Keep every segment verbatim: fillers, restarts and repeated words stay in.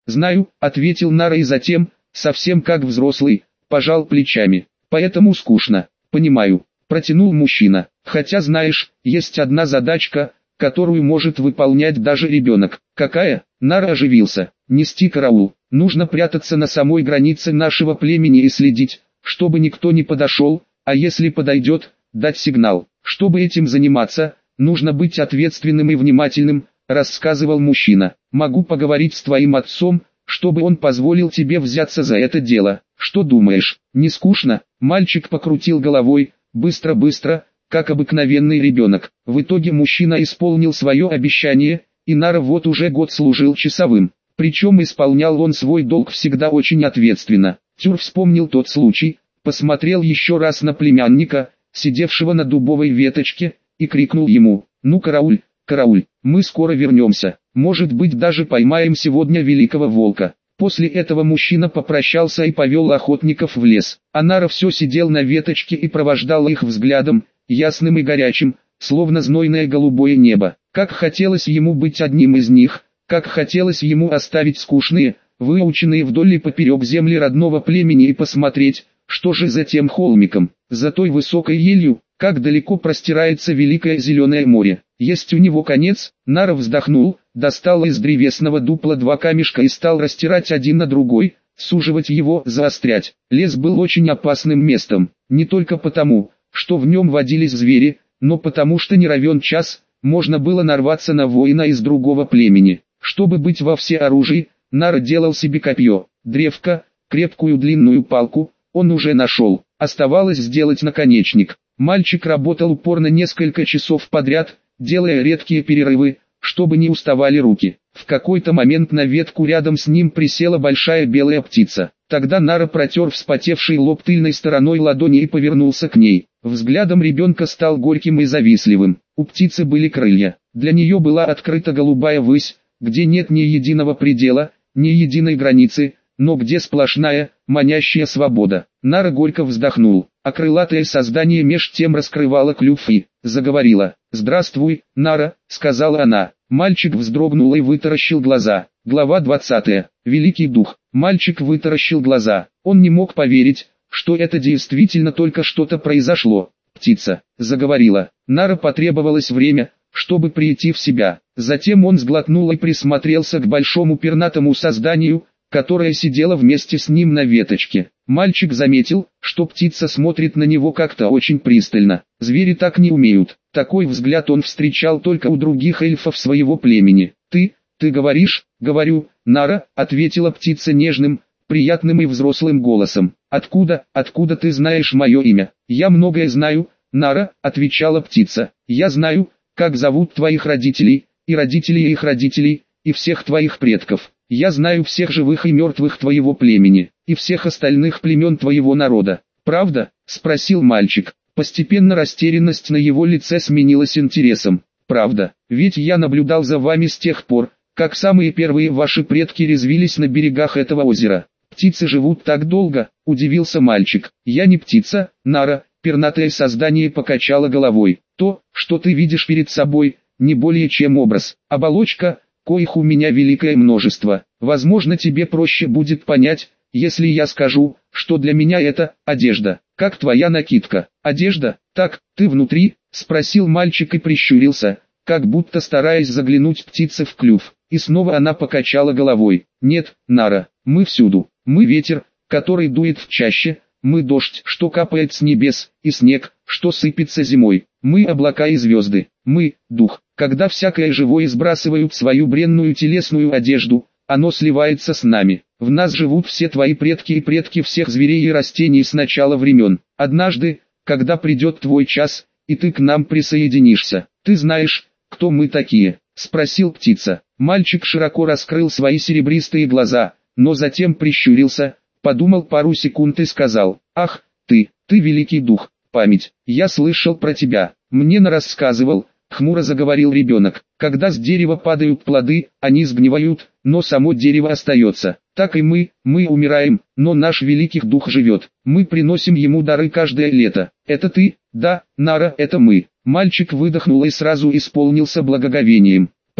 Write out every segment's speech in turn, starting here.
Знаю, ответил Нара и затем, совсем как взрослый, пожал плечами. Поэтому скучно. Понимаю, протянул мужчина. Хотя знаешь, есть одна задачка, которую может выполнять даже ребенок. Какая? Нара оживился. Нести караул. Нужно прятаться на самой границе нашего племени и следить, чтобы никто не подошел, а если подойдет, дать сигнал. Чтобы этим заниматься, нужно быть ответственным и внимательным, рассказывал мужчина. Могу поговорить с твоим отцом, чтобы он позволил тебе взяться за это дело. Что думаешь, не скучно? Мальчик покрутил головой, быстро-быстро, как обыкновенный ребенок. В итоге мужчина исполнил свое обещание, и Нара вот уже год служил часовым. Причем исполнял он свой долг всегда очень ответственно. Тюр вспомнил тот случай, посмотрел еще раз на племянника, сидевшего на дубовой веточке, и крикнул ему: «Ну карауль, карауль, мы скоро вернемся, может быть даже поймаем сегодня великого волка». После этого мужчина попрощался и повел охотников в лес. А Нара все сидел на веточке и провождал их взглядом, ясным и горячим, словно знойное голубое небо. Как хотелось ему быть одним из них, как хотелось ему оставить скучные, выученные вдоль и поперек земли родного племени и посмотреть, что же за тем холмиком, за той высокой елью, как далеко простирается великое зеленое море. Есть у него конец. Нара вздохнул, достал из древесного дупла два камешка и стал растирать один на другой, суживать его, заострять. Лес был очень опасным местом, не только потому, что в нем водились звери, но потому что не равен час, можно было нарваться на воина из другого племени. Чтобы быть во всеоружии, Нара делал себе копье, древко, крепкую длинную палку, он уже нашел, оставалось сделать наконечник. Мальчик работал упорно несколько часов подряд, делая редкие перерывы, чтобы не уставали руки. В какой-то момент на ветку рядом с ним присела большая белая птица. Тогда Нара протер вспотевший лоб тыльной стороной ладони и повернулся к ней. Взглядом ребенка стал горьким и завистливым. У птицы были крылья. Для нее была открыта голубая высь, где нет ни единого предела, ни единой границы, но где сплошная, манящая свобода. Нара горько вздохнул, а крылатое создание меж тем раскрывало клюв и заговорила. «Здравствуй, Нара», — сказала она. Мальчик вздрогнул и вытаращил глаза. Глава двадцатая. Великий дух. Мальчик вытаращил глаза. Он не мог поверить, что это действительно только что-то произошло. «Птица», — заговорила. Нара потребовалось время, чтобы прийти в себя. Затем он сглотнул и присмотрелся к большому пернатому созданию, которая сидела вместе с ним на веточке. Мальчик заметил, что птица смотрит на него как-то очень пристально. Звери так не умеют. Такой взгляд он встречал только у других эльфов своего племени. «Ты, ты говоришь?» «Говорю, Нара», — ответила птица нежным, приятным и взрослым голосом. «Откуда, откуда ты знаешь мое имя?» «Я многое знаю, Нара», — отвечала птица. «Я знаю, как зовут твоих родителей, и родителей их родителей, и всех твоих предков. Я знаю всех живых и мертвых твоего племени, и всех остальных племен твоего народа». «Правда?» — спросил мальчик. Постепенно растерянность на его лице сменилась интересом. «Правда, ведь я наблюдал за вами с тех пор, как самые первые ваши предки резвились на берегах этого озера. Птицы живут так долго», — удивился мальчик. «Я не птица, Нара», — пернатое создание покачало головой. «То, что ты видишь перед собой, не более чем образ, оболочка, коих у меня великое множество. Возможно, тебе проще будет понять, если я скажу, что для меня это одежда, как твоя накидка». «Одежда? Так, ты внутри?» — спросил мальчик и прищурился, как будто стараясь заглянуть птице в клюв. И снова она покачала головой. «Нет, Нара, мы всюду. Мы ветер, который дует в чаще, мы дождь, что капает с небес, и снег, что сыпется зимой. Мы облака и звезды. Мы — дух. Когда всякое живое сбрасывают свою бренную телесную одежду, оно сливается с нами. В нас живут все твои предки и предки всех зверей и растений с начала времен. Однажды, когда придет твой час, и ты к нам присоединишься, ты знаешь, кто мы такие?» — спросил птица. Мальчик широко раскрыл свои серебристые глаза, но затем прищурился, подумал пару секунд и сказал: «Ах, ты, ты великий дух, память, я слышал про тебя, мне рассказывал», — хмуро заговорил ребенок. «Когда с дерева падают плоды, они сгнивают, но само дерево остается. Так и мы, мы умираем, но наш великий дух живет. Мы приносим ему дары каждое лето. Это ты?» «Да, Нара, это мы». Мальчик выдохнул и сразу исполнился благоговением.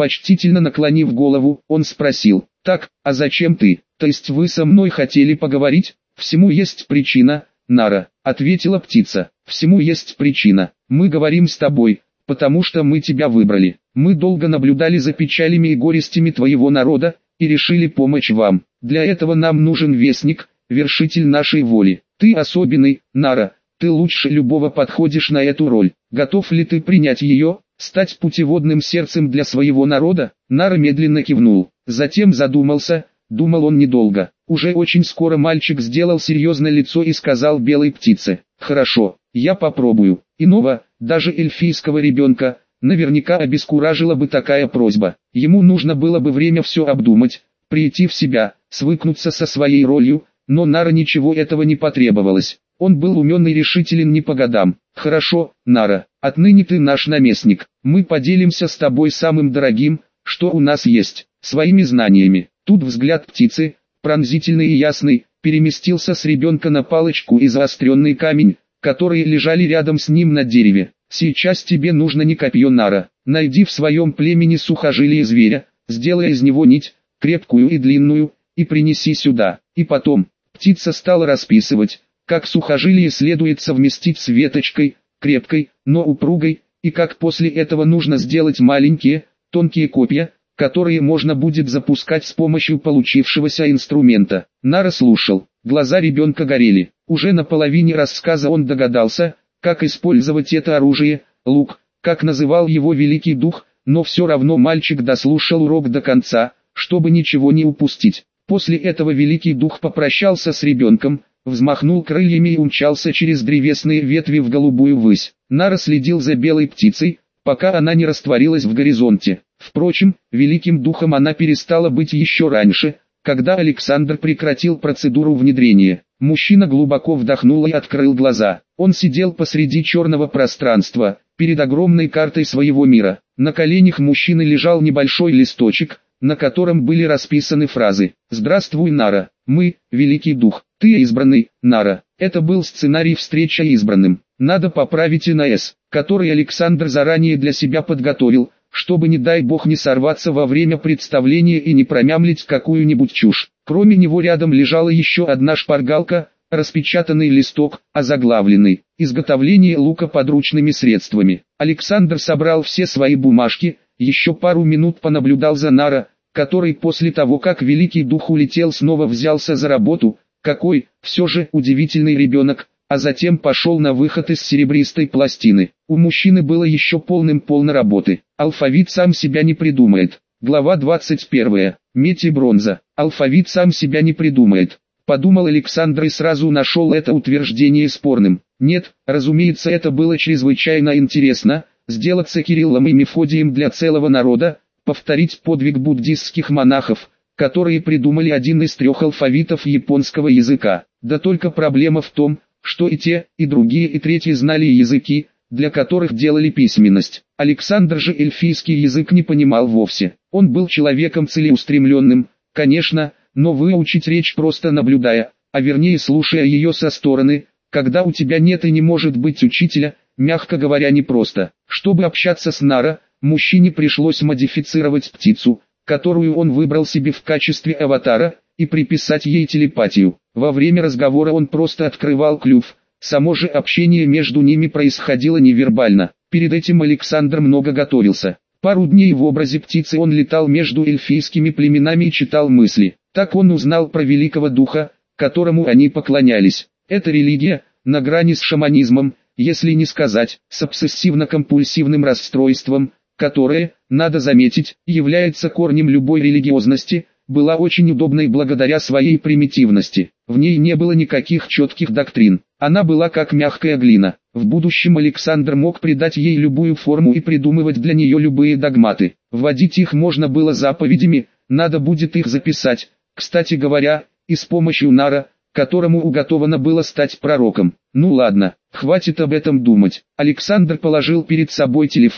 Почтительно наклонив голову, он спросил: «Так, а зачем ты? То есть вы со мной хотели поговорить?» «Всему есть причина, Нара», — ответила птица. «Всему есть причина. Мы говорим с тобой, потому что мы тебя выбрали. Мы долго наблюдали за печалями и горестями твоего народа, и решили помочь вам. Для этого нам нужен вестник, вершитель нашей воли. Ты особенный, Нара, ты лучше любого подходишь на эту роль. Готов ли ты принять ее, стать путеводным сердцем для своего народа?» Нара медленно кивнул, затем задумался. Думал он недолго. Уже очень скоро мальчик сделал серьезное лицо и сказал белой птице: «Хорошо, я попробую». Иного, даже эльфийского ребенка, наверняка обескуражила бы такая просьба. Ему нужно было бы время все обдумать, прийти в себя, свыкнуться со своей ролью, но Нара ничего этого не потребовалось. Он был умен и решителен не по годам. «Хорошо, Нара, отныне ты наш наместник. Мы поделимся с тобой самым дорогим, что у нас есть, своими знаниями». Тут взгляд птицы, пронзительный и ясный, переместился с ребенка на палочку и заостренный камень, которые лежали рядом с ним на дереве. «Сейчас тебе нужно не копье, Нара. Найди в своем племени сухожилие зверя, сделай из него нить, крепкую и длинную, и принеси сюда». И потом, птица стала расписывать, как сухожилие следует совместить с веточкой, крепкой, но упругой, и как после этого нужно сделать маленькие, тонкие копья, которые можно будет запускать с помощью получившегося инструмента. Нара слушал, глаза ребенка горели. Уже на половине рассказа он догадался, как использовать это оружие, лук, как называл его великий дух, но все равно мальчик дослушал урок до конца, чтобы ничего не упустить. После этого великий дух попрощался с ребенком, взмахнул крыльями и умчался через древесные ветви в голубую высь. Нара следил за белой птицей, пока она не растворилась в горизонте. Впрочем, великим духом она перестала быть еще раньше, когда Александр прекратил процедуру внедрения. Мужчина глубоко вдохнул и открыл глаза. Он сидел посреди черного пространства, перед огромной картой своего мира. На коленях мужчины лежал небольшой листочек, на котором были расписаны фразы: «Здравствуй, Нара, мы, великий дух, ты избранный, Нара». Это был сценарий встречи избранным. Надо поправить и на «С», который Александр заранее для себя подготовил, чтобы не дай бог не сорваться во время представления и не промямлить какую-нибудь чушь. Кроме него рядом лежала еще одна шпаргалка, распечатанный листок, озаглавленный «Изготовление лука подручными средствами». Александр собрал все свои бумажки, еще пару минут понаблюдал за Нара, который после того, как великий дух улетел, снова взялся за работу. Какой, все же, удивительный ребенок, а затем пошел на выход из серебристой пластины. У мужчины было еще полным-полно работы. Алфавит сам себя не придумает. Глава двадцать первая. Медь и бронза. Алфавит сам себя не придумает. Подумал Александр и сразу нашел это утверждение спорным. Нет, разумеется, это было чрезвычайно интересно, сделаться Кириллом и Мефодием для целого народа, повторить подвиг буддистских монахов, которые придумали один из трех алфавитов японского языка. Да только проблема в том, что и те, и другие, и третьи знали языки, для которых делали письменность. Александр же эльфийский язык не понимал вовсе. Он был человеком целеустремленным, конечно, но выучить речь просто наблюдая, а вернее слушая ее со стороны, когда у тебя нет и не может быть учителя, мягко говоря, непросто. Чтобы общаться с Нара, мужчине пришлось модифицировать птицу, которую он выбрал себе в качестве аватара, и приписать ей телепатию. Во время разговора он просто открывал клюв, само же общение между ними происходило невербально. Перед этим Александр много готовился. Пару дней в образе птицы он летал между эльфийскими племенами и читал мысли. Так он узнал про великого духа, которому они поклонялись. Это религия, на грани с шаманизмом, если не сказать, с обсессивно-компульсивным расстройством, которое, надо заметить, является корнем любой религиозности, была очень удобной благодаря своей примитивности. В ней не было никаких четких доктрин. Она была как мягкая глина. В будущем Александр мог придать ей любую форму и придумывать для нее любые догматы. Вводить их можно было заповедями, надо будет их записать, кстати говоря, и с помощью Нара, которому уготовано было стать пророком. Ну ладно, хватит об этом думать. Александр положил перед собой телефон,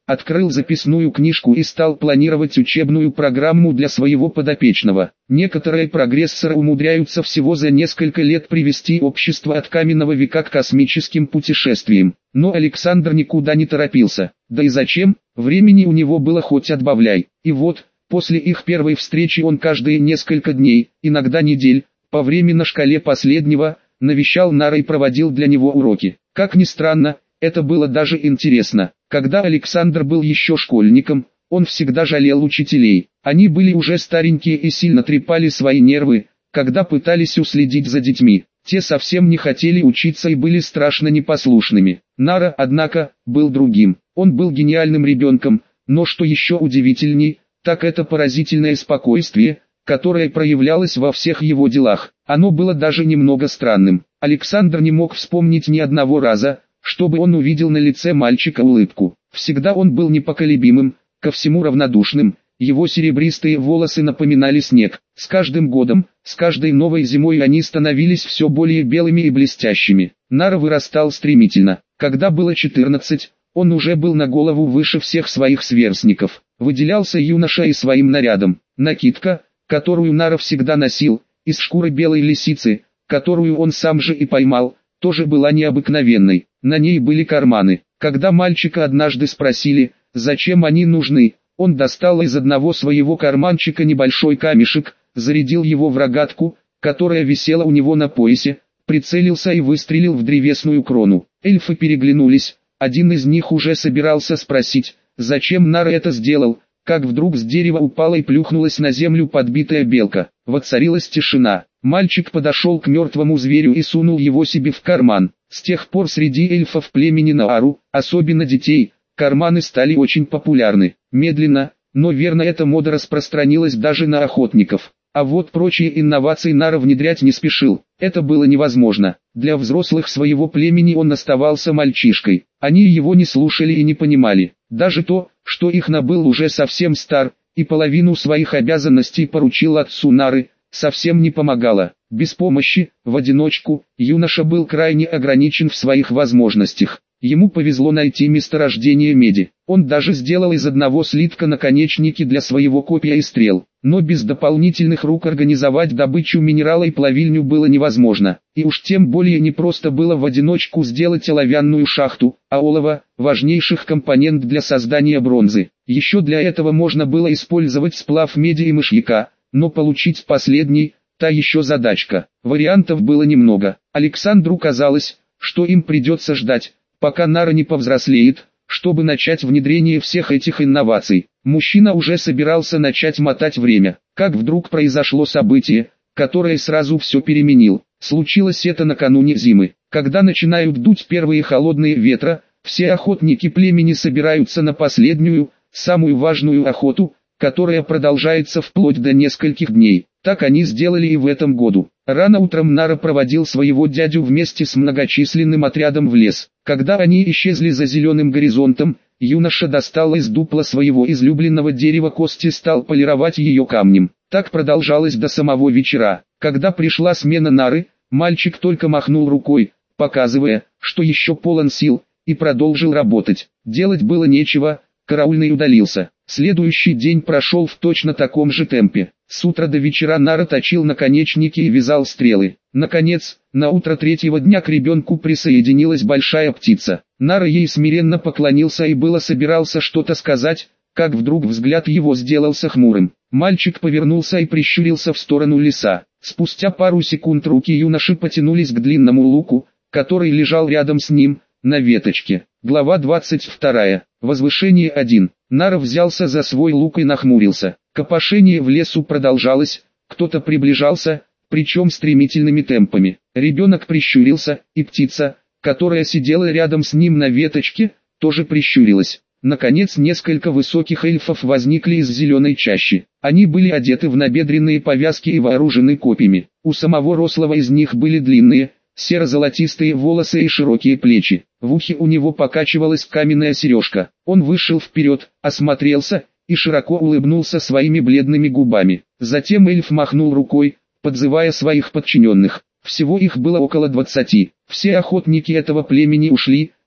открыл записную книжку и стал планировать учебную программу для своего подопечного. Некоторые прогрессоры умудряются всего за несколько лет привести общество от каменного века к космическим путешествиям. Но Александр никуда не торопился. Да и зачем? Времени у него было хоть отбавляй. И вот, после их первой встречи он каждые несколько дней, иногда недель, по времени на шкале последнего, навещал Нара и проводил для него уроки. Как ни странно, это было даже интересно. Когда Александр был еще школьником, он всегда жалел учителей. Они были уже старенькие и сильно трепали свои нервы, когда пытались уследить за детьми. Те совсем не хотели учиться и были страшно непослушными. Нара, однако, был другим. Он был гениальным ребенком, но что еще удивительней, так это поразительное спокойствие, которое проявлялось во всех его делах. Оно было даже немного странным. Александр не мог вспомнить ни одного раза, чтобы он увидел на лице мальчика улыбку. Всегда он был непоколебимым, ко всему равнодушным, его серебристые волосы напоминали снег. С каждым годом, с каждой новой зимой они становились все более белыми и блестящими. Нара вырастал стремительно. Когда было четырнадцать, он уже был на голову выше всех своих сверстников. Выделялся юноша и своим нарядом. Накидка, которую Нара всегда носил, из шкуры белой лисицы, которую он сам же и поймал, тоже была необыкновенной. На ней были карманы. Когда мальчика однажды спросили, зачем они нужны, он достал из одного своего карманчика небольшой камешек, зарядил его в рогатку, которая висела у него на поясе, прицелился и выстрелил в древесную крону. Эльфы переглянулись, один из них уже собирался спросить, зачем Нара это сделал, как вдруг с дерева упала и плюхнулась на землю подбитая белка. Воцарилась тишина. Мальчик подошел к мертвому зверю и сунул его себе в карман. С тех пор среди эльфов племени Наару, особенно детей, карманы стали очень популярны. Медленно, но верно эта мода распространилась даже на охотников. А вот прочие инновации Нара внедрять не спешил. Это было невозможно. Для взрослых своего племени он оставался мальчишкой. Они его не слушали и не понимали. Даже то, что их набыл уже совсем стар, и половину своих обязанностей поручил отцу Нары, совсем не помогало. Без помощи, в одиночку, юноша был крайне ограничен в своих возможностях. Ему повезло найти месторождение меди. Он даже сделал из одного слитка наконечники для своего копья и стрел. Но без дополнительных рук организовать добычу минерала и плавильню было невозможно. И уж тем более не просто было в одиночку сделать оловянную шахту, а олово – важнейших компонент для создания бронзы. Еще для этого можно было использовать сплав меди и мышьяка, но получить последний – та еще задачка. Вариантов было немного. Александру казалось, что им придется ждать, пока Нара не повзрослеет, чтобы начать внедрение всех этих инноваций. Мужчина уже собирался начать мотать время, как вдруг произошло событие, которое сразу все переменил. Случилось это накануне зимы. Когда начинают дуть первые холодные ветра, все охотники племени собираются на последнюю, самую важную охоту, которая продолжается вплоть до нескольких дней. Так они сделали и в этом году. Рано утром Нара проводил своего дядю вместе с многочисленным отрядом в лес. Когда они исчезли за зеленым горизонтом, юноша достал из дупла своего излюбленного дерева кость и стал полировать ее камнем. Так продолжалось до самого вечера. Когда пришла смена Нары, мальчик только махнул рукой, показывая, что еще полон сил, и продолжил работать. Делать было нечего, караульный удалился. Следующий день прошел в точно таком же темпе. С утра до вечера Нара точил наконечники и вязал стрелы. Наконец, на утро третьего дня к ребенку присоединилась большая птица. Нара ей смиренно поклонился и было собирался что-то сказать, как вдруг взгляд его сделался хмурым. Мальчик повернулся и прищурился в сторону леса. Спустя пару секунд руки юноши потянулись к длинному луку, который лежал рядом с ним, на веточке. Глава двадцать вторая. Возвышение один. Нара взялся за свой лук и нахмурился. Копошение в лесу продолжалось, кто-то приближался, причем стремительными темпами. Ребенок прищурился, и птица, которая сидела рядом с ним на веточке, тоже прищурилась. Наконец несколько высоких эльфов возникли из зеленой чащи. Они были одеты в набедренные повязки и вооружены копьями. У самого рослого из них были длинные, серо-золотистые волосы и широкие плечи. В ухе у него покачивалась каменная сережка. Он вышел вперед, осмотрелся и широко улыбнулся своими бледными губами. Затем эльф махнул рукой, подзывая своих подчиненных. Всего их было около двадцати. Все охотники этого племени ушли,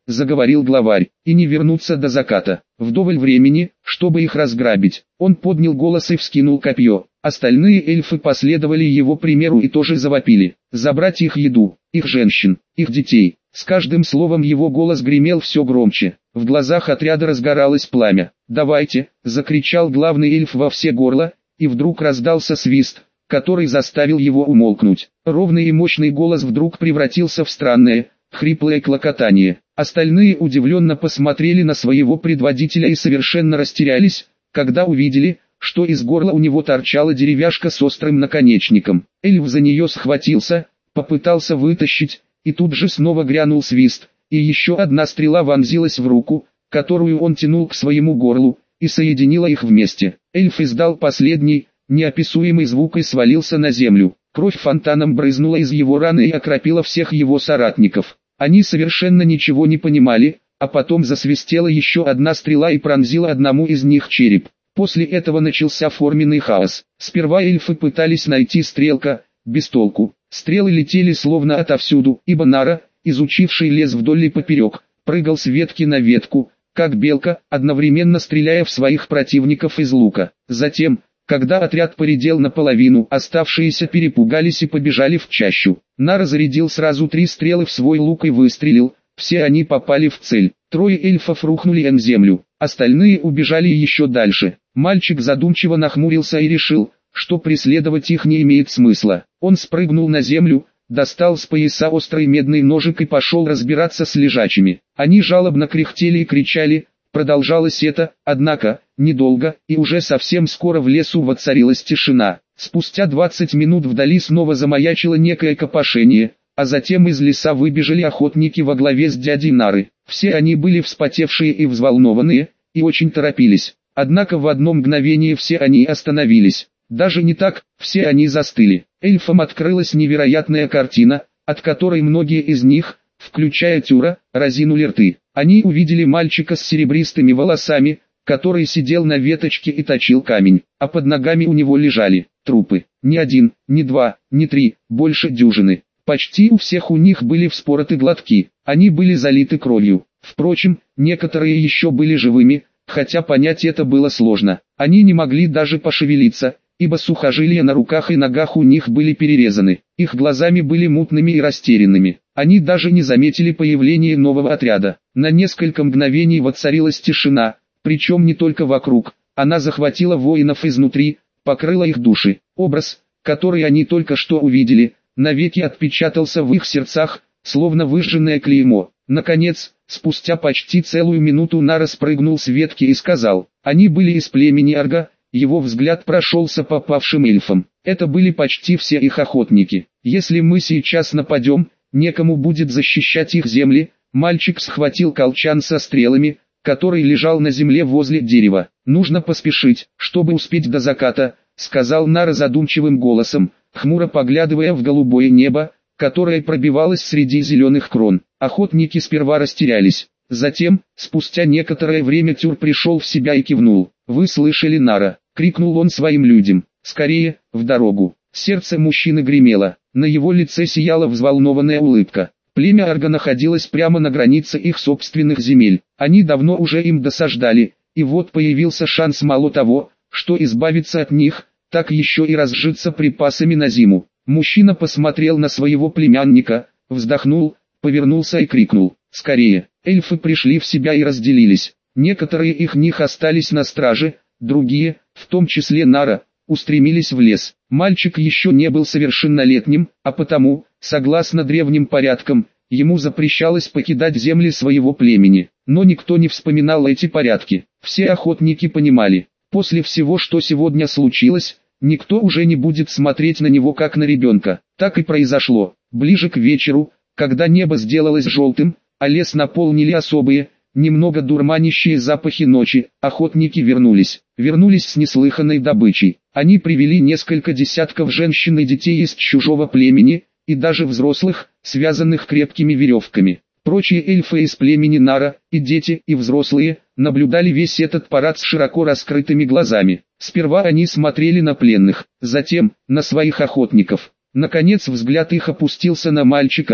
заговорил главарь, — и не вернуться до заката. Вдоволь времени, чтобы их разграбить. Он поднял голос и вскинул копье. Остальные эльфы последовали его примеру и тоже завопили. Забрать их еду, их женщин, их детей. С каждым словом его голос гремел все громче. В глазах отряда разгоралось пламя. «Давайте!» — закричал главный эльф во все горла, и вдруг раздался свист, который заставил его умолкнуть. Ровный и мощный голос вдруг превратился в странное, хриплое клокотание. Остальные удивленно посмотрели на своего предводителя и совершенно растерялись, когда увидели, что из горла у него торчала деревяшка с острым наконечником. Эльф за нее схватился, попытался вытащить, и тут же снова грянул свист, и еще одна стрела вонзилась в руку, которую он тянул к своему горлу, и соединила их вместе. Эльф издал последний, неописуемый звук и свалился на землю. Кровь фонтаном брызнула из его раны и окропила всех его соратников. Они совершенно ничего не понимали, а потом засвистела еще одна стрела и пронзила одному из них череп. После этого начался форменный хаос. Сперва эльфы пытались найти стрелка, без толку. Стрелы летели словно отовсюду, ибо Нара, изучивший лес вдоль и поперек, прыгал с ветки на ветку, как белка, одновременно стреляя в своих противников из лука. Затем, когда отряд поредел наполовину, оставшиеся перепугались и побежали в чащу. Нара зарядил сразу три стрелы в свой лук и выстрелил, все они попали в цель. Трое эльфов рухнули на землю, остальные убежали еще дальше. Мальчик задумчиво нахмурился и решил, что преследовать их не имеет смысла. Он спрыгнул на землю, достал с пояса острый медный ножик и пошел разбираться с лежачими. Они жалобно кряхтели и кричали. Продолжалось это, однако, недолго, и уже совсем скоро в лесу воцарилась тишина. Спустя двадцать минут вдали снова замаячило некое копошение, а затем из леса выбежали охотники во главе с дядей Нары. Все они были вспотевшие и взволнованные, и очень торопились. Однако в одно мгновение все они остановились. Даже не так, все они застыли. Эльфам открылась невероятная картина, от которой многие из них, включая Тюра, разинули рты. Они увидели мальчика с серебристыми волосами, который сидел на веточке и точил камень, а под ногами у него лежали трупы. Ни один, ни два, ни три, больше дюжины. Почти у всех у них были вспороты глотки, они были залиты кровью. Впрочем, некоторые еще были живыми, хотя понять это было сложно. Они не могли даже пошевелиться, ибо сухожилия на руках и ногах у них были перерезаны. Их глазами были мутными и растерянными. Они даже не заметили появления нового отряда. На несколько мгновений воцарилась тишина, причем не только вокруг. Она захватила воинов изнутри, покрыла их души. Образ, который они только что увидели, навеки отпечатался в их сердцах, словно выжженное клеймо. Наконец, спустя почти целую минуту Нара спрыгнул с ветки и сказал: «Они были из племени Арга». Его взгляд прошелся по павшим эльфам. Это были почти все их охотники. Если мы сейчас нападем, некому будет защищать их земли. Мальчик схватил колчан со стрелами, который лежал на земле возле дерева. Нужно поспешить, чтобы успеть до заката, сказал Нара задумчивым голосом, хмуро поглядывая в голубое небо, которое пробивалось среди зеленых крон. Охотники сперва растерялись. Затем, спустя некоторое время Тюр пришел в себя и кивнул. «Вы слышали, Нара?» — крикнул он своим людям. «Скорее, в дорогу!» Сердце мужчины гремело, на его лице сияла взволнованная улыбка. Племя Арга находилось прямо на границе их собственных земель. Они давно уже им досаждали, и вот появился шанс мало того, что избавиться от них, так еще и разжиться припасами на зиму. Мужчина посмотрел на своего племянника, вздохнул, повернулся и крикнул: «Скорее!» Эльфы пришли в себя и разделились. Некоторые их них остались на страже, другие, в том числе Нара, устремились в лес. Мальчик еще не был совершеннолетним, а потому, согласно древним порядкам, ему запрещалось покидать земли своего племени. Но никто не вспоминал эти порядки. Все охотники понимали, после всего, что сегодня случилось, никто уже не будет смотреть на него как на ребенка. Так и произошло. Ближе к вечеру, когда небо сделалось желтым, а лес наполнили особые, немного дурманящие запахи ночи, охотники вернулись. Вернулись с неслыханной добычей. Они привели несколько десятков женщин и детей из чужого племени, и даже взрослых, связанных крепкими веревками. Прочие эльфы из племени Нара, и дети, и взрослые, наблюдали весь этот парад с широко раскрытыми глазами. Сперва они смотрели на пленных, затем, на своих охотников. Наконец взгляд их опустился на мальчика,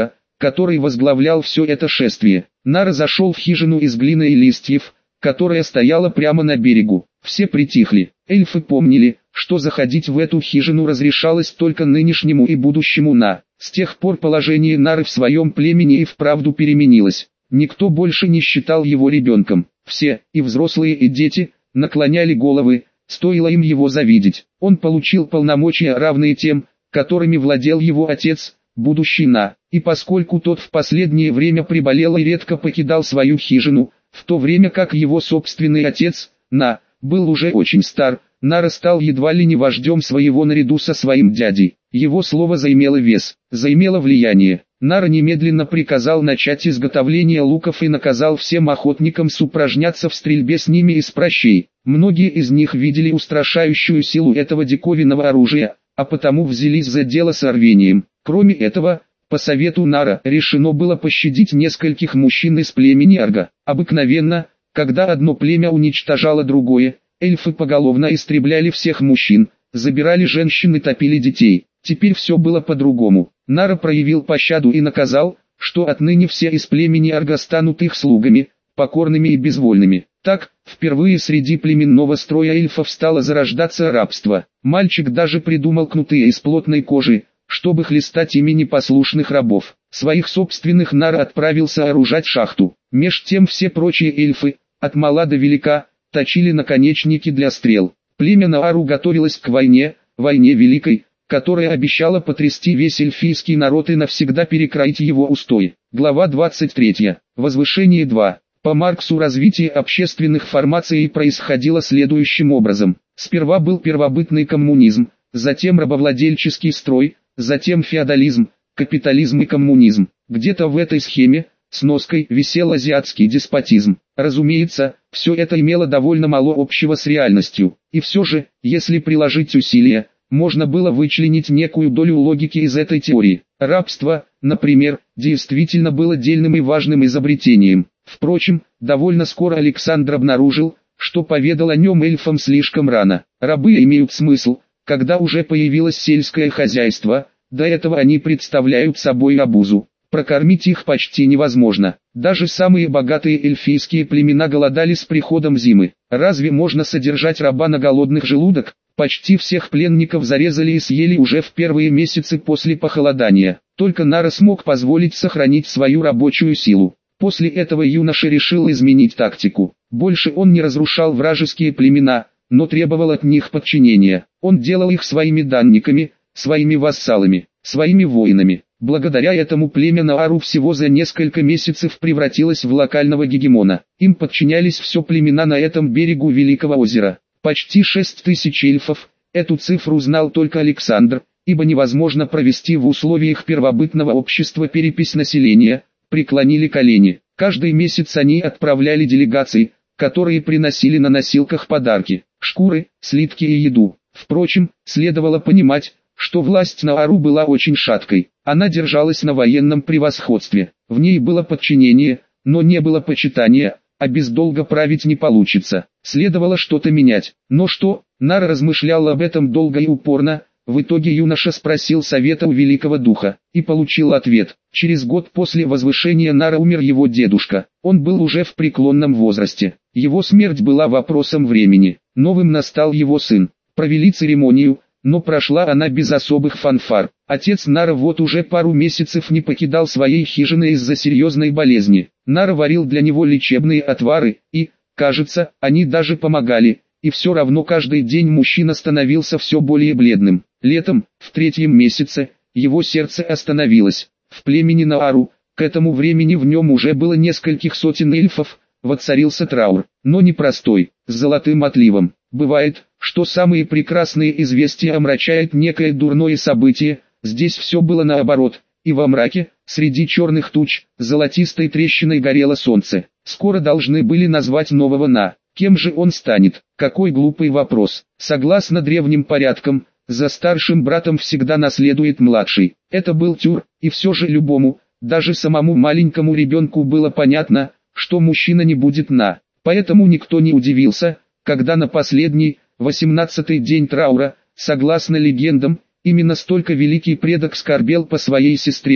который возглавлял все это шествие. Нара зашел в хижину из глины и листьев, которая стояла прямо на берегу. Все притихли. Эльфы помнили, что заходить в эту хижину разрешалось только нынешнему и будущему На. С тех пор положение Нары в своем племени и вправду переменилось. Никто больше не считал его ребенком. Все, и взрослые, и дети, наклоняли головы, стоило им его завидеть. Он получил полномочия, равные тем, которыми владел его отец, будущий На. И поскольку тот в последнее время приболел и редко покидал свою хижину, в то время как его собственный отец, На, был уже очень стар, Нара стал едва ли не вождем своего наряду со своим дядей. Его слово заимело вес, заимело влияние. Нара немедленно приказал начать изготовление луков и наказал всем охотникам упражняться в стрельбе с ними из пращей. Многие из них видели устрашающую силу этого диковинного оружия, а потому взялись за дело с рвением. Кроме этого, по совету Нара решено было пощадить нескольких мужчин из племени Арга. Обыкновенно, когда одно племя уничтожало другое, эльфы поголовно истребляли всех мужчин, забирали женщин и топили детей. Теперь все было по-другому. Нара проявил пощаду и наказал, что отныне все из племени Арга станут их слугами, покорными и безвольными. Так, впервые среди племенного строя эльфов стало зарождаться рабство. Мальчик даже придумал кнуты из плотной кожи, чтобы хлестать ими непослушных рабов. Своих собственных Нара отправился оружать шахту. Меж тем все прочие эльфы, от мала до велика, точили наконечники для стрел. Племя Наару готовилось к войне, войне великой, которая обещала потрясти весь эльфийский народ и навсегда перекроить его устои. Глава двадцать третья. Возвышение два. По Марксу развитие общественных формаций происходило следующим образом. Сперва был первобытный коммунизм, затем рабовладельческий строй, затем феодализм, капитализм и коммунизм. Где-то в этой схеме, сноской, висел азиатский деспотизм. Разумеется, все это имело довольно мало общего с реальностью. И все же, если приложить усилия, можно было вычленить некую долю логики из этой теории. Рабство, например, действительно было дельным и важным изобретением. Впрочем, довольно скоро Александр обнаружил, что поведал о нем эльфам слишком рано. Рабы имеют смысл, когда уже появилось сельское хозяйство, до этого они представляют собой обузу. Прокормить их почти невозможно. Даже самые богатые эльфийские племена голодали с приходом зимы. Разве можно содержать раба на голодных желудок? Почти всех пленников зарезали и съели уже в первые месяцы после похолодания. Только Нара смог позволить сохранить свою рабочую силу. После этого юноша решил изменить тактику. Больше он не разрушал вражеские племена, но требовал от них подчинения. Он делал их своими данниками, своими вассалами, своими воинами. Благодаря этому племя Наару всего за несколько месяцев превратилось в локального гегемона. Им подчинялись все племена на этом берегу Великого озера. Почти шесть тысяч эльфов, эту цифру знал только Александр, ибо невозможно провести в условиях первобытного общества перепись населения, преклонили колени. Каждый месяц они отправляли делегации, которые приносили на носилках подарки, шкуры, слитки и еду. Впрочем, следовало понимать, что власть Наару была очень шаткой. Она держалась на военном превосходстве. В ней было подчинение, но не было почитания, а без долга править не получится. Следовало что-то менять. Но что? Нара размышлял об этом долго и упорно. В итоге юноша спросил совета у Великого Духа и получил ответ. Через год после возвышения Нара умер его дедушка. Он был уже в преклонном возрасте. Его смерть была вопросом времени. Новым настал его сын. Провели церемонию, но прошла она без особых фанфар. Отец Нара вот уже пару месяцев не покидал своей хижины из-за серьезной болезни. Нара варил для него лечебные отвары, и, кажется, они даже помогали, и все равно каждый день мужчина становился все более бледным. Летом, в третьем месяце, его сердце остановилось. В племени Наару, к этому времени в нем уже было нескольких сотен эльфов, воцарился траур, но не простой, с золотым отливом. Бывает, что самые прекрасные известия омрачают некое дурное событие, здесь все было наоборот, и во мраке, среди черных туч, золотистой трещиной горело солнце. Скоро должны были назвать нового На. Кем же он станет? Какой глупый вопрос. Согласно древним порядкам, за старшим братом всегда наследует младший. Это был Тюр, и все же любому, даже самому маленькому ребенку было понятно, что мужчина не будет На. Поэтому никто не удивился, когда на последний, восемнадцатый день траура, согласно легендам, именно столько великий предок скорбел по своей сестре,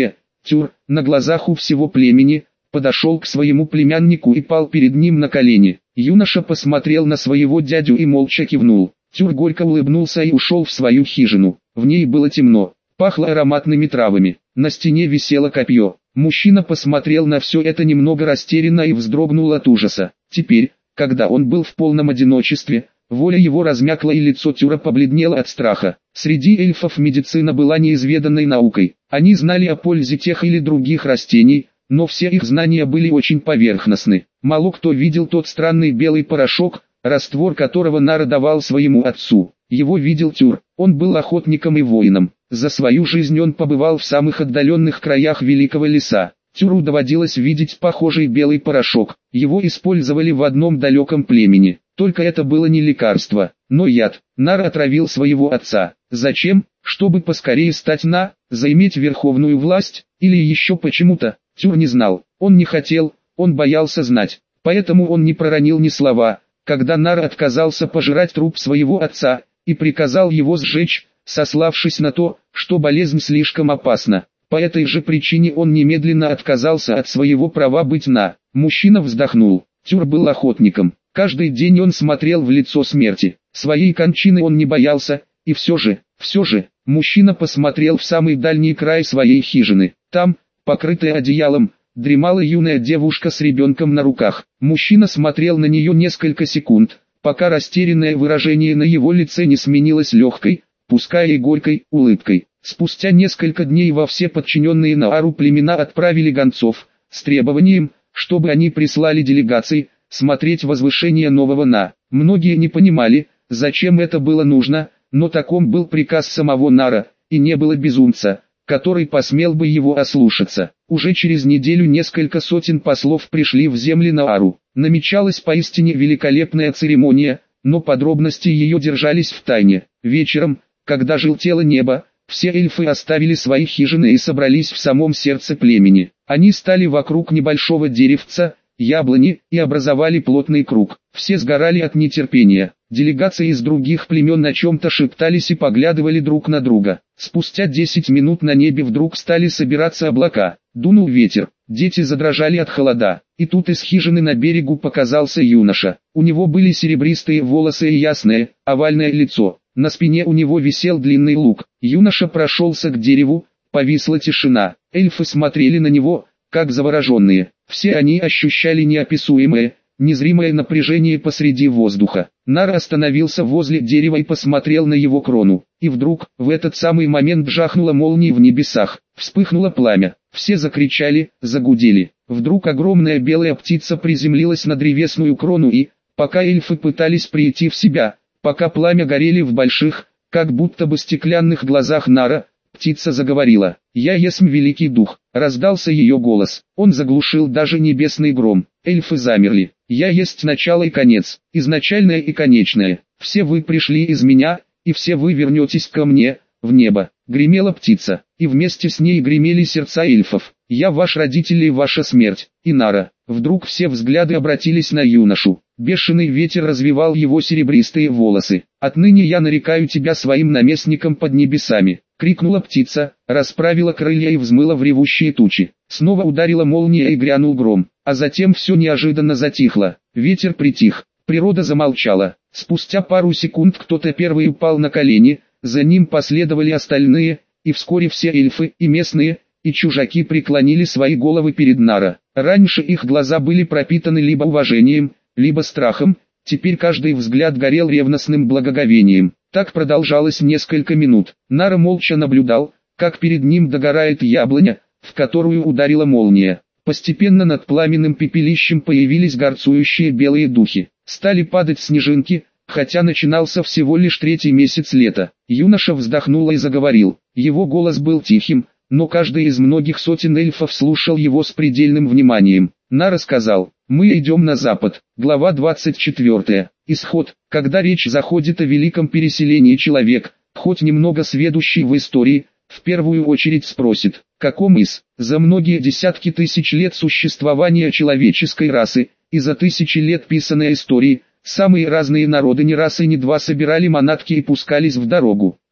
Тюр, на глазах у всего племени, подошел к своему племяннику и пал перед ним на колени. Юноша посмотрел на своего дядю и молча кивнул. Тюр горько улыбнулся и ушел в свою хижину. В ней было темно, пахло ароматными травами. На стене висело копье. Мужчина посмотрел на все это немного растерянно и вздрогнул от ужаса. Теперь, когда он был в полном одиночестве, воля его размякла и лицо Тюра побледнело от страха. Среди эльфов медицина была неизведанной наукой. Они знали о пользе тех или других растений, но все их знания были очень поверхностны. Мало кто видел тот странный белый порошок, раствор которого Нара давал своему отцу. Его видел Тюр, он был охотником и воином. За свою жизнь он побывал в самых отдаленных краях Великого Леса. Тюру доводилось видеть похожий белый порошок. Его использовали в одном далеком племени. Только это было не лекарство, но яд. Нара отравил своего отца. Зачем? Чтобы поскорее стать на, заиметь верховную власть, или еще почему-то. Тюр не знал, он не хотел, он боялся знать. Поэтому он не проронил ни слова, когда Нара отказался пожирать труп своего отца, и приказал его сжечь, сославшись на то, что болезнь слишком опасна. По этой же причине он немедленно отказался от своего права быть на. Мужчина вздохнул. Тюр был охотником. Каждый день он смотрел в лицо смерти. Своей кончины он не боялся, и все же, все же, мужчина посмотрел в самый дальний край своей хижины. Там, покрытая одеялом, дремала юная девушка с ребенком на руках. Мужчина смотрел на нее несколько секунд, пока растерянное выражение на его лице не сменилось легкой, пускай и горькой, улыбкой. Спустя несколько дней во все подчиненные Наару племена отправили гонцов, с требованием, чтобы они прислали делегации, смотреть возвышение нового На. Многие не понимали, зачем это было нужно, но таком был приказ самого Нара, и не было безумца, который посмел бы его ослушаться. Уже через неделю несколько сотен послов пришли в земли Наару. Намечалась поистине великолепная церемония, но подробности ее держались в тайне. Вечером, когда желтело небо, все эльфы оставили свои хижины и собрались в самом сердце племени. Они стали вокруг небольшого деревца, яблони, и образовали плотный круг. Все сгорали от нетерпения. Делегации из других племен о чем-то шептались и поглядывали друг на друга. Спустя десять минут на небе вдруг стали собираться облака. Дунул ветер, дети задрожали от холода. И тут из хижины на берегу показался юноша. У него были серебристые волосы и ясное, овальное лицо. На спине у него висел длинный лук. Юноша прошелся к дереву, повисла тишина. Эльфы смотрели на него, как завороженные. Все они ощущали неописуемое, незримое напряжение посреди воздуха. Нара остановился возле дерева и посмотрел на его крону. И вдруг, в этот самый момент жахнула молния в небесах. Вспыхнуло пламя. Все закричали, загудели. Вдруг огромная белая птица приземлилась на древесную крону и, пока эльфы пытались прийти в себя, пока пламя горели в больших, как будто бы стеклянных глазах Нара, птица заговорила. «Я есмь великий дух», раздался ее голос. Он заглушил даже небесный гром. Эльфы замерли. «Я есть начало и конец, изначальное и конечное. Все вы пришли из меня, и все вы вернетесь ко мне, в небо». Гремела птица, и вместе с ней гремели сердца эльфов. «Я ваш родитель и ваша смерть, Инара». Вдруг все взгляды обратились на юношу. Бешеный ветер развивал его серебристые волосы. «Отныне я нарекаю тебя своим наместником под небесами», — крикнула птица, расправила крылья и взмыла в ревущие тучи. Снова ударила молния и грянул гром, а затем все неожиданно затихло. Ветер притих, природа замолчала. Спустя пару секунд кто-то первый упал на колени, за ним последовали остальные, и вскоре все эльфы, и местные, и чужаки преклонили свои головы перед Нара. Раньше их глаза были пропитаны либо уважением, либо страхом, теперь каждый взгляд горел ревностным благоговением. Так продолжалось несколько минут. Нара молча наблюдал, как перед ним догорает яблоня, в которую ударила молния. Постепенно над пламенным пепелищем появились горцующие белые духи. Стали падать снежинки, хотя начинался всего лишь третий месяц лета. Юноша вздохнул и заговорил. Его голос был тихим, но каждый из многих сотен эльфов слушал его с предельным вниманием. Нара сказал: «Мы идем на запад». Глава двадцать четвёртая. Исход. Когда речь заходит о великом переселении, человек, хоть немного сведущий в истории, в первую очередь спросит, каком из, за многие десятки тысяч лет существования человеческой расы, и за тысячи лет писанной истории, самые разные народы ни раз и ни два собирали манатки и пускались в дорогу.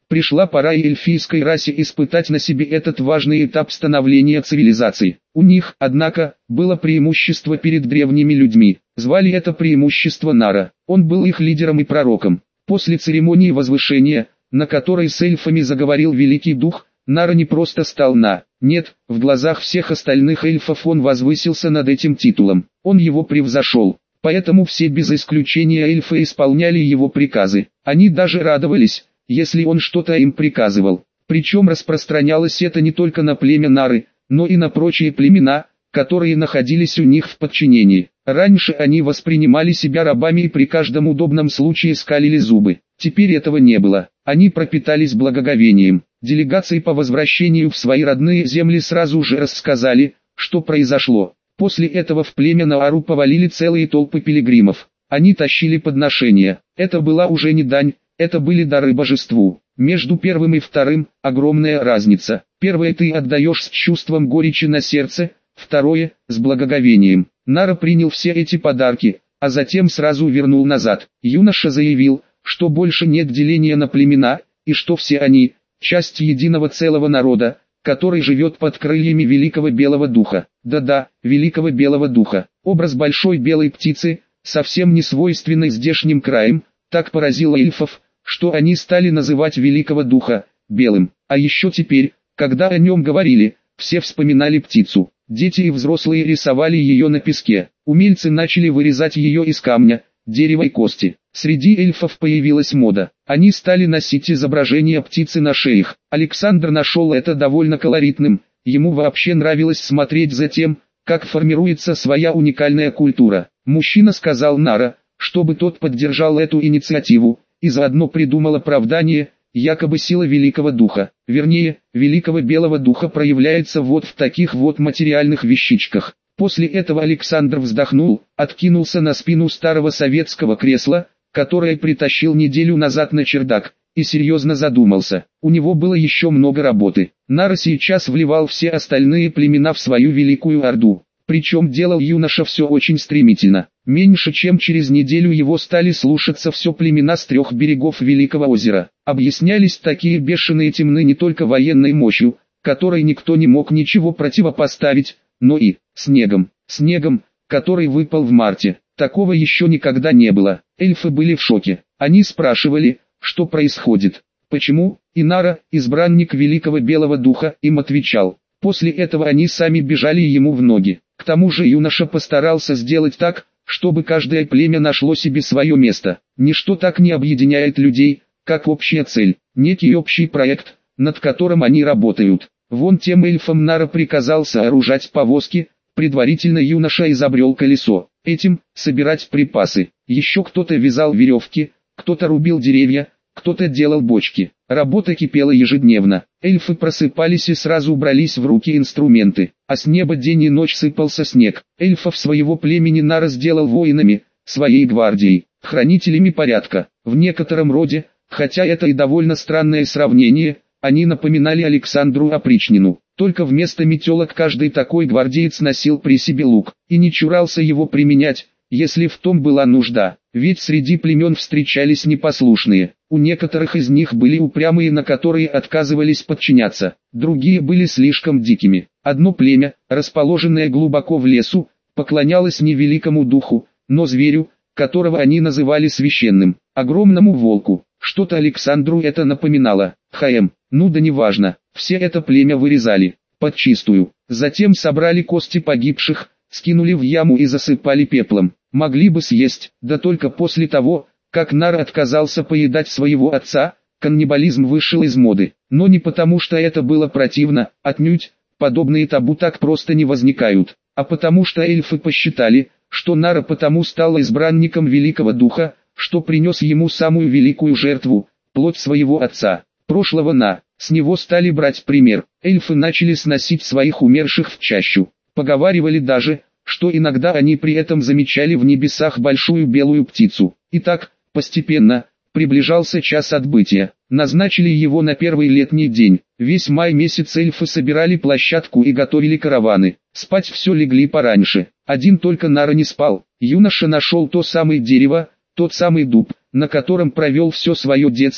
Пришла пора и эльфийской расе испытать на себе этот важный этап становления цивилизации. У них, однако, было преимущество перед древними людьми. Звали это преимущество Нара. Он был их лидером и пророком. После церемонии возвышения, на которой с эльфами заговорил Великий Дух, Нара не просто стал На. Нет, в глазах всех остальных эльфов он возвысился над этим титулом. Он его превзошел. Поэтому все без исключения эльфы исполняли его приказы. Они даже радовались, если он что-то им приказывал. Причем распространялось это не только на племя Нары, но и на прочие племена, которые находились у них в подчинении. Раньше они воспринимали себя рабами и при каждом удобном случае скалили зубы. Теперь этого не было. Они пропитались благоговением. Делегации по возвращению в свои родные земли сразу же рассказали, что произошло. После этого в племя Наару повалили целые толпы пилигримов. Они тащили подношения. Это была уже не дань, это были дары божеству. Между первым и вторым огромная разница. Первое ты отдаешь с чувством горечи на сердце, второе – с благоговением. Нара принял все эти подарки, а затем сразу вернул назад. Юноша заявил, что больше нет деления на племена, и что все они – часть единого целого народа, который живет под крыльями Великого Белого Духа. Да-да, Великого Белого Духа. Образ большой белой птицы, совсем не свойственный здешним краям, так поразил эльфов, что они стали называть Великого Духа белым. А еще теперь, когда о нем говорили, все вспоминали птицу. Дети и взрослые рисовали ее на песке. Умельцы начали вырезать ее из камня, дерева и кости. Среди эльфов появилась мода. Они стали носить изображения птицы на шеях. Александр нашел это довольно колоритным. Ему вообще нравилось смотреть за тем, как формируется своя уникальная культура. Мужчина сказал Нара, чтобы тот поддержал эту инициативу, и заодно придумал оправдание, якобы сила Великого Духа. Вернее, Великого Белого Духа проявляется вот в таких вот материальных вещичках. После этого Александр вздохнул, откинулся на спину старого советского кресла, которое притащил неделю назад на чердак, и серьезно задумался. У него было еще много работы. Нара сейчас вливал все остальные племена в свою великую орду. Причем делал юноша все очень стремительно. Меньше чем через неделю его стали слушаться все племена с трех берегов Великого озера. Объяснялись такие бешеные темны не только военной мощью, которой никто не мог ничего противопоставить, но и снегом. Снегом, который выпал в марте. Такого еще никогда не было. Эльфы были в шоке. Они спрашивали, что происходит, почему, и Нара, избранник Великого Белого Духа, им отвечал. После этого они сами бежали ему в ноги. К тому же юноша постарался сделать так, чтобы каждое племя нашло себе свое место. Ничто так не объединяет людей, как общая цель, некий общий проект, над которым они работают. Вон тем эльфам Нара приказал сооружать повозки, предварительно юноша изобрел колесо. Этим собирать припасы. Еще кто-то вязал веревки, кто-то рубил деревья, кто-то делал бочки. Работа кипела ежедневно. Эльфы просыпались и сразу убрались в руки инструменты. А с неба день и ночь сыпался снег. Эльфов своего племени Нара сделал воинами, своей гвардией, хранителями порядка. В некотором роде, хотя это и довольно странное сравнение, они напоминали Александру опричнину. Только вместо метелок каждый такой гвардеец носил при себе лук, и не чурался его применять, если в том была нужда. Ведь среди племен встречались непослушные. У некоторых из них были упрямые, на которые отказывались подчиняться. Другие были слишком дикими. Одно племя, расположенное глубоко в лесу, поклонялось не великому духу, но зверю, которого они называли священным, огромному волку. Что-то Александру это напоминало. Хаем, ну да неважно, все это племя вырезали, подчистую. Затем собрали кости погибших, скинули в яму и засыпали пеплом. Могли бы съесть, да только после того, как Нара отказался поедать своего отца, каннибализм вышел из моды. Но не потому, что это было противно, отнюдь, подобные табу так просто не возникают, а потому что эльфы посчитали, что Нара потому стал избранником Великого Духа, что принес ему самую великую жертву, плоть своего отца, прошлого На. С него стали брать пример. Эльфы начали сносить своих умерших в чащу. Поговаривали даже, что иногда они при этом замечали в небесах большую белую птицу. И так, постепенно, приближался час отбытия. Назначили его на первый летний день. Весь май месяц эльфы собирали площадку и готовили караваны. Спать все легли пораньше. Один только Нара не спал. Юноша нашел то самое дерево, тот самый дуб, на котором провел все свое детство,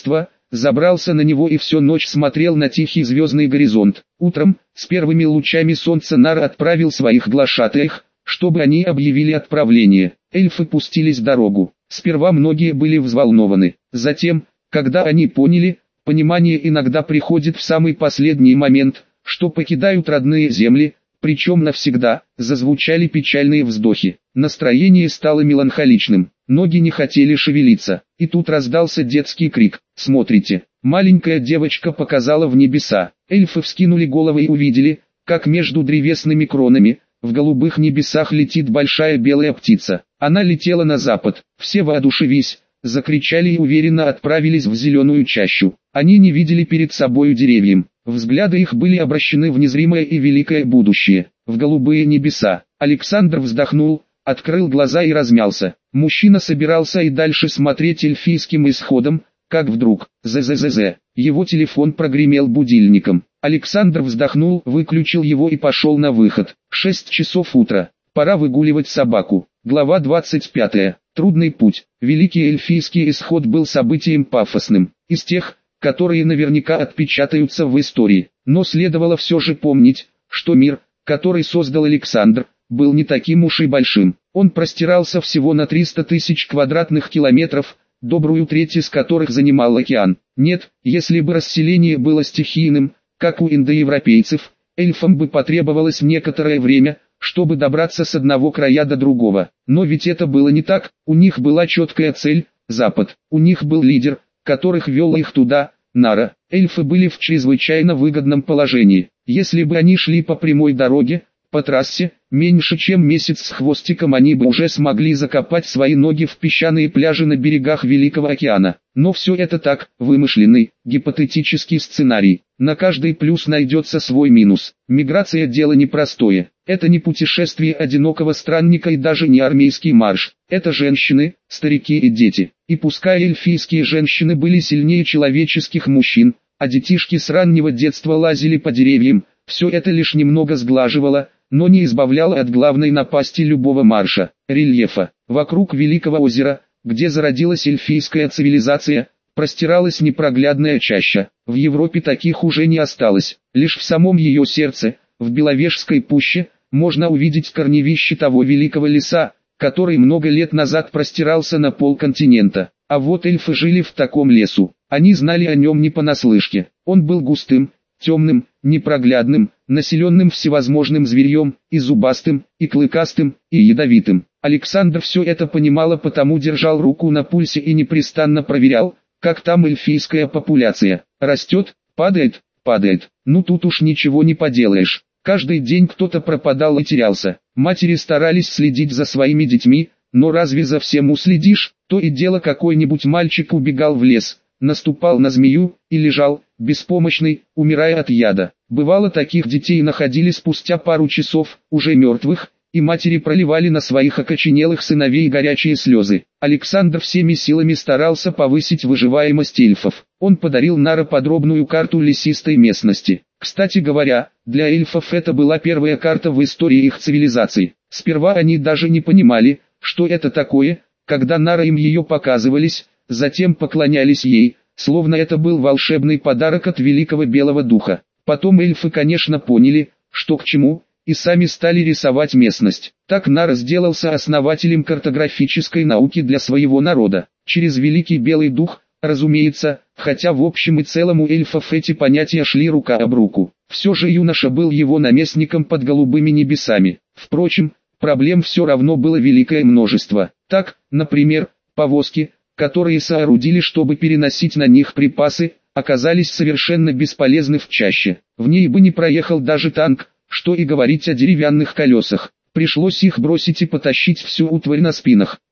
забрался на него и всю ночь смотрел на тихий звездный горизонт. Утром, с первыми лучами солнца Нара отправил своих глашатаев, чтобы они объявили отправление. Эльфы пустились в дорогу. Сперва многие были взволнованы. Затем, когда они поняли, понимание иногда приходит в самый последний момент, что покидают родные земли, причем навсегда, зазвучали печальные вздохи. Настроение стало меланхоличным, ноги не хотели шевелиться, и тут раздался детский крик. «Смотрите!» Маленькая девочка показала в небеса. Эльфы вскинули головы и увидели, как между древесными кронами, в голубых небесах летит большая белая птица. Она летела на запад. Все воодушевись, закричали и уверенно отправились в зеленую чащу. Они не видели перед собою деревьям. Взгляды их были обращены в незримое и великое будущее, в голубые небеса. Александр вздохнул, открыл глаза и размялся. Мужчина собирался и дальше смотреть эльфийским исходом, как вдруг, зззз, его телефон прогремел будильником. Александр вздохнул, выключил его и пошел на выход. Шесть часов утра, пора выгуливать собаку. Глава двадцать пятая. Трудный путь. Великий эльфийский исход был событием пафосным, из тех, которые наверняка отпечатаются в истории. Но следовало все же помнить, что мир, который создал Александр, был не таким уж и большим. Он простирался всего на триста тысяч квадратных километров, добрую треть из которых занимал океан. Нет, если бы расселение было стихийным, как у индоевропейцев, эльфам бы потребовалось некоторое время, чтобы добраться с одного края до другого. Но ведь это было не так, у них была четкая цель – Запад. У них был лидер, которых вел их туда, Нара. Эльфы были в чрезвычайно выгодном положении. Если бы они шли по прямой дороге, по трассе, меньше чем месяц с хвостиком они бы уже смогли закопать свои ноги в песчаные пляжи на берегах Великого океана. Но все это так, вымышленный, гипотетический сценарий. На каждый плюс найдется свой минус. Миграция – дело непростое. Это не путешествие одинокого странника и даже не армейский марш. Это женщины, старики и дети. И пускай эльфийские женщины были сильнее человеческих мужчин, а детишки с раннего детства лазили по деревьям, все это лишь немного сглаживало, но не избавляло от главной напасти любого марша – рельефа. Вокруг Великого озера, где зародилась эльфийская цивилизация, простиралась непроглядная чаща. В Европе таких уже не осталось. Лишь в самом ее сердце, в Беловежской пуще, можно увидеть корневище того великого леса, который много лет назад простирался на полконтинента. А вот эльфы жили в таком лесу. Они знали о нем не понаслышке. Он был густым, темным, непроглядным, населенным всевозможным зверьем, и зубастым, и клыкастым, и ядовитым. Александр все это понимал, а потому держал руку на пульсе и непрестанно проверял, как там эльфийская популяция. Растет, падает, падает. Ну тут уж ничего не поделаешь. Каждый день кто-то пропадал и терялся. Матери старались следить за своими детьми, но разве за всем уследишь? То и дело какой-нибудь мальчик убегал в лес, наступал на змею и лежал, беспомощный, умирая от яда. Бывало, таких детей находили спустя пару часов, уже мертвых, и матери проливали на своих окоченелых сыновей горячие слезы. Александр всеми силами старался повысить выживаемость эльфов. Он подарил Нара подробную карту лесистой местности. Кстати говоря, для эльфов это была первая карта в истории их цивилизации. Сперва они даже не понимали, что это такое, когда Нара им ее показывались, затем поклонялись ей, словно это был волшебный подарок от великого белого духа. Потом эльфы, конечно, поняли, что к чему, и сами стали рисовать местность. Так Нара сделался основателем картографической науки для своего народа. Через великий белый дух, разумеется, хотя в общем и целом у эльфов эти понятия шли рука об руку. Все же юноша был его наместником под голубыми небесами. Впрочем, проблем все равно было великое множество. Так, например, повозки, которые соорудили, чтобы переносить на них припасы, оказались совершенно бесполезны в чаще. В ней бы не проехал даже танк, что и говорить о деревянных колесах. Пришлось их бросить и потащить всю утварь на спинах.